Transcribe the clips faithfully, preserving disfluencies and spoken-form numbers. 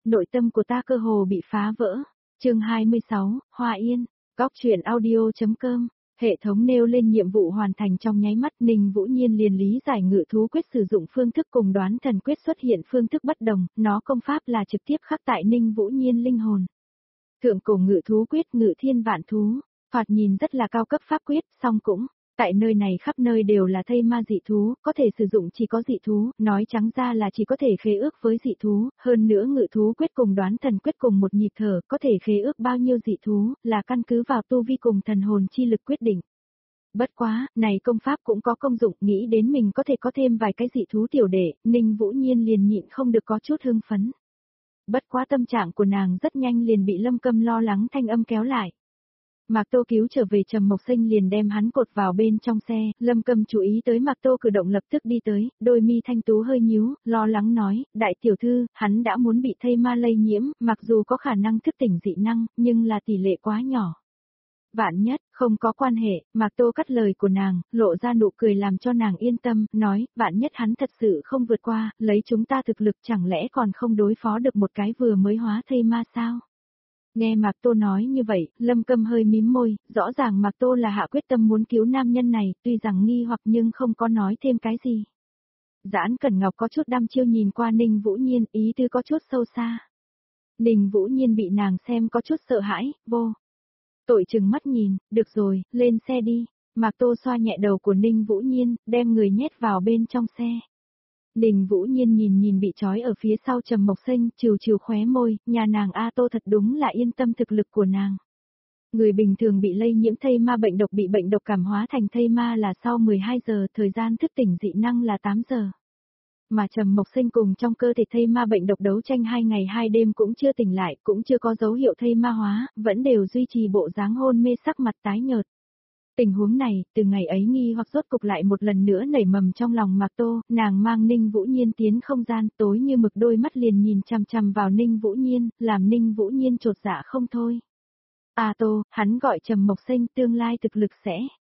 nội tâm của ta cơ hồ bị phá vỡ. Chương hai mươi sáu, Hoa Yên, Góc truyện audio.com. Hệ thống nêu lên nhiệm vụ hoàn thành trong nháy mắt, Ninh Vũ Nhiên liền lý giải ngự thú quyết sử dụng phương thức cùng đoán thần quyết xuất hiện phương thức bất đồng, nó công pháp là trực tiếp khắc tại Ninh Vũ Nhiên linh hồn. Thượng cổ ngự thú quyết, ngự thiên vạn thú, thoạt nhìn rất là cao cấp pháp quyết, song cũng, tại nơi này khắp nơi đều là thây ma dị thú, có thể sử dụng chỉ có dị thú, nói trắng ra là chỉ có thể khế ước với dị thú, hơn nữa ngự thú quyết cùng đoán thần quyết cùng một nhịp thở, có thể khế ước bao nhiêu dị thú, là căn cứ vào tu vi cùng thần hồn chi lực quyết định. Bất quá, này công pháp cũng có công dụng, nghĩ đến mình có thể có thêm vài cái dị thú tiểu đệ, Ninh Vũ Nhiên liền nhịn không được có chút hưng phấn. Bất quá tâm trạng của nàng rất nhanh liền bị Lâm Câm lo lắng thanh âm kéo lại. Mạc Tô cứu trở về, Trầm Mộc Sinh liền đem hắn cột vào bên trong xe, Lâm Câm chú ý tới Mạc Tô cử động lập tức đi tới, đôi mi thanh tú hơi nhíu, lo lắng nói, đại tiểu thư, hắn đã muốn bị thây ma lây nhiễm, mặc dù có khả năng thức tỉnh dị năng, nhưng là tỷ lệ quá nhỏ. Vạn nhất, không có quan hệ, Mạc Tô cắt lời của nàng, lộ ra nụ cười làm cho nàng yên tâm, nói, vạn nhất hắn thật sự không vượt qua, lấy chúng ta thực lực chẳng lẽ còn không đối phó được một cái vừa mới hóa thây ma sao? Nghe Mạc Tô nói như vậy, Lâm Câm hơi mím môi, rõ ràng Mạc Tô là hạ quyết tâm muốn cứu nam nhân này, tuy rằng nghi hoặc nhưng không có nói thêm cái gì. Giãn Cẩn Ngọc có chút đăm chiêu nhìn qua Ninh Vũ Nhiên, ý tư có chút sâu xa. Ninh Vũ Nhiên bị nàng xem có chút sợ hãi, vô. Tội chừng mắt nhìn, được rồi, lên xe đi. Mạc Tô xoa nhẹ đầu của Ninh Vũ Nhiên, đem người nhét vào bên trong xe. Ninh Vũ Nhiên nhìn nhìn bị trói ở phía sau Trầm Mộc Sinh, trừ trừ khóe môi, nhà nàng A Tô thật đúng là yên tâm thực lực của nàng. Người bình thường bị lây nhiễm thây ma bệnh độc bị bệnh độc cảm hóa thành thây ma là sau mười hai giờ, thời gian thức tỉnh dị năng là tám giờ. Mà Trầm Mộc Sinh cùng trong cơ thể thây ma bệnh độc đấu tranh hai ngày hai đêm cũng chưa tỉnh lại, cũng chưa có dấu hiệu thây ma hóa, vẫn đều duy trì bộ dáng hôn mê, sắc mặt tái nhợt. Tình huống này, từ ngày ấy nghi hoặc rốt cục lại một lần nữa nảy mầm trong lòng Mạc Tô, nàng mang Ninh Vũ Nhiên tiến không gian, tối như mực đôi mắt liền nhìn chằm chằm vào Ninh Vũ Nhiên, làm Ninh Vũ Nhiên chột dạ không thôi. A Tô, hắn gọi Trầm Mộc Sinh, tương lai thực lực sẽ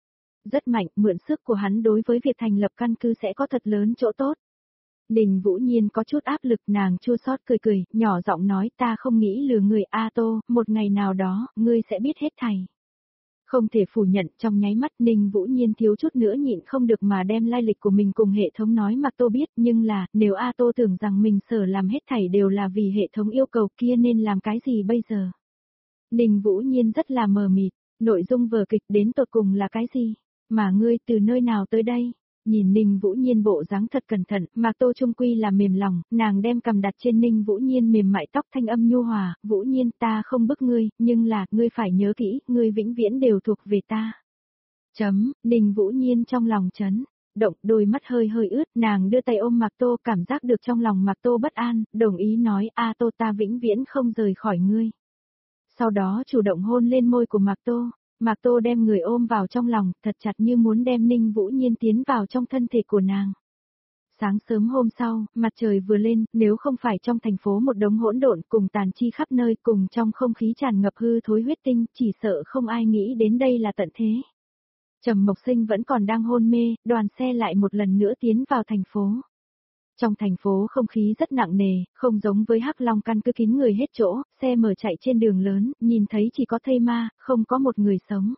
rất mạnh, mượn sức của hắn đối với việc thành lập căn cứ sẽ có thật lớn chỗ tốt. Ninh Vũ Nhiên có chút áp lực, nàng chua xót cười cười, nhỏ giọng nói, ta không nghĩ lừa người A Tô, một ngày nào đó, ngươi sẽ biết hết thảy. Không thể phủ nhận, trong nháy mắt Ninh Vũ Nhiên thiếu chút nữa nhịn không được mà đem lai lịch của mình cùng hệ thống nói Mạc Tô biết, nhưng là, nếu A Tô tưởng rằng mình sở làm hết thảy đều là vì hệ thống yêu cầu kia nên làm cái gì bây giờ? Ninh Vũ Nhiên rất là mờ mịt, nội dung vở kịch đến tột cùng là cái gì? Mà ngươi từ nơi nào tới đây? Nhìn Ninh Vũ Nhiên bộ dáng thật cẩn thận, Mạc Tô trung quy là mềm lòng, nàng đem cầm đặt trên Ninh Vũ Nhiên mềm mại tóc, thanh âm nhu hòa, Vũ Nhiên, ta không bức ngươi, nhưng là, ngươi phải nhớ kỹ, ngươi vĩnh viễn đều thuộc về ta. Chấm, Ninh Vũ Nhiên trong lòng chấn động, đôi mắt hơi hơi ướt, nàng đưa tay ôm Mạc Tô, cảm giác được trong lòng Mạc Tô bất an, đồng ý nói, A Tô, ta vĩnh viễn không rời khỏi ngươi. Sau đó chủ động hôn lên môi của Mạc Tô. Mạc Tô đem người ôm vào trong lòng, thật chặt như muốn đem Ninh Vũ Nhiên tiến vào trong thân thể của nàng. Sáng sớm hôm sau, mặt trời vừa lên, nếu không phải trong thành phố một đống hỗn độn cùng tàn chi khắp nơi, cùng trong không khí tràn ngập hư thối huyết tinh, chỉ sợ không ai nghĩ đến đây là tận thế. Trầm Mộc Sinh vẫn còn đang hôn mê, đoàn xe lại một lần nữa tiến vào thành phố. Trong thành phố không khí rất nặng nề, không giống với Hắc Long căn cứ kín người hết chỗ, xe mở chạy trên đường lớn, nhìn thấy chỉ có thây ma, không có một người sống.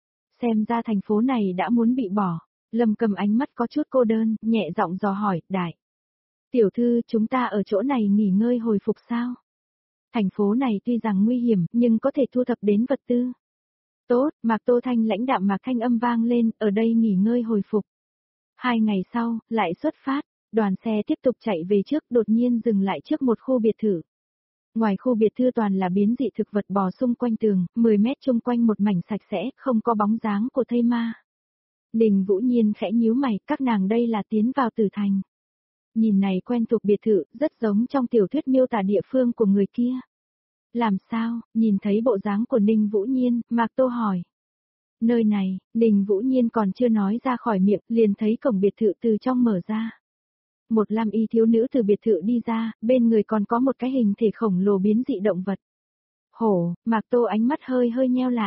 Xem ra thành phố này đã muốn bị bỏ. Lâm Cầm ánh mắt có chút cô đơn, nhẹ giọng dò hỏi, đại. Tiểu thư, chúng ta ở chỗ này nghỉ ngơi hồi phục sao? Thành phố này tuy rằng nguy hiểm, nhưng có thể thu thập đến vật tư. Tốt, Mạc Tô Thanh lãnh đạm Mạc thanh âm vang lên, ở đây nghỉ ngơi hồi phục. Hai ngày sau, lại xuất phát. Đoàn xe tiếp tục chạy về trước, đột nhiên dừng lại trước một khu biệt thự. Ngoài khu biệt thự toàn là biến dị thực vật bò xung quanh tường, mười mét chung quanh một mảnh sạch sẽ, không có bóng dáng của thây ma. Ninh Vũ Nhiên khẽ nhíu mày, các nàng đây là tiến vào Tử Thành. Nhìn này quen thuộc biệt thự, rất giống trong tiểu thuyết miêu tả địa phương của người kia. Làm sao, nhìn thấy bộ dáng của Ninh Vũ Nhiên, Mạc Tô hỏi. Nơi này, Ninh Vũ Nhiên còn chưa nói ra khỏi miệng, liền thấy cổng biệt thự từ trong mở ra. Một lam y thiếu nữ từ biệt thự đi ra, bên người còn có một cái hình thể khổng lồ biến dị động vật. Hổ, Mạc Tô ánh mắt hơi hơi nheo lại.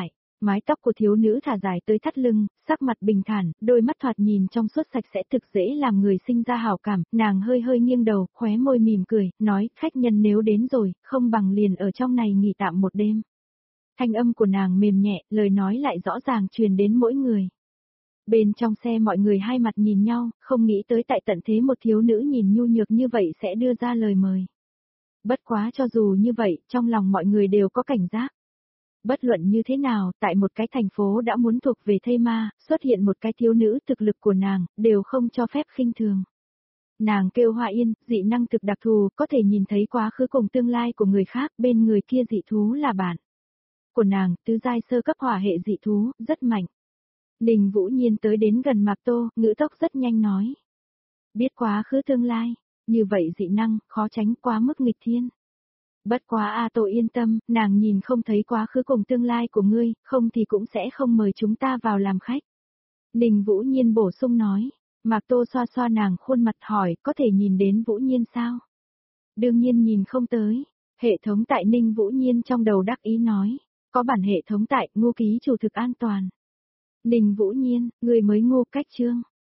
mái tóc của thiếu nữ thả dài tới thắt lưng, sắc mặt bình thản, đôi mắt thoạt nhìn trong suốt sạch sẽ thực dễ làm người sinh ra hảo cảm, nàng hơi hơi nghiêng đầu, khóe môi mỉm cười, nói, khách nhân nếu đến rồi, không bằng liền ở trong này nghỉ tạm một đêm. Thanh âm của nàng mềm nhẹ, lời nói lại rõ ràng truyền đến mỗi người. Bên trong xe mọi người hai mặt nhìn nhau, không nghĩ tới tại tận thế một thiếu nữ nhìn nhu nhược như vậy sẽ đưa ra lời mời. Bất quá cho dù như vậy, trong lòng mọi người đều có cảnh giác. Bất luận như thế nào, tại một cái thành phố đã muốn thuộc về thây ma, xuất hiện một cái thiếu nữ thực lực của nàng, đều không cho phép khinh thường. Nàng kêu Hoa Yên, dị năng thực đặc thù, có thể nhìn thấy quá khứ cùng tương lai của người khác, bên người kia dị thú là bạn của nàng, tứ giai sơ cấp hỏa hệ dị thú, rất mạnh. Ninh Vũ Nhiên tới đến gần Mạc Tô, ngữ tốc rất nhanh nói. Biết quá khứ tương lai, như vậy dị năng, khó tránh quá mức nghịch thiên. Bất quá A Tô yên tâm, nàng nhìn không thấy quá khứ cùng tương lai của ngươi, không thì cũng sẽ không mời chúng ta vào làm khách. Ninh Vũ Nhiên bổ sung nói, Mạc Tô xoa xoa nàng khuôn mặt hỏi, có thể nhìn đến Vũ Nhiên sao? Đương nhiên nhìn không tới, hệ thống tại Ninh Vũ Nhiên trong đầu đắc ý nói, có bản hệ thống tại, ngô ký chủ thực an toàn. Ninh Vũ Nhiên, người mới ngô cách chương.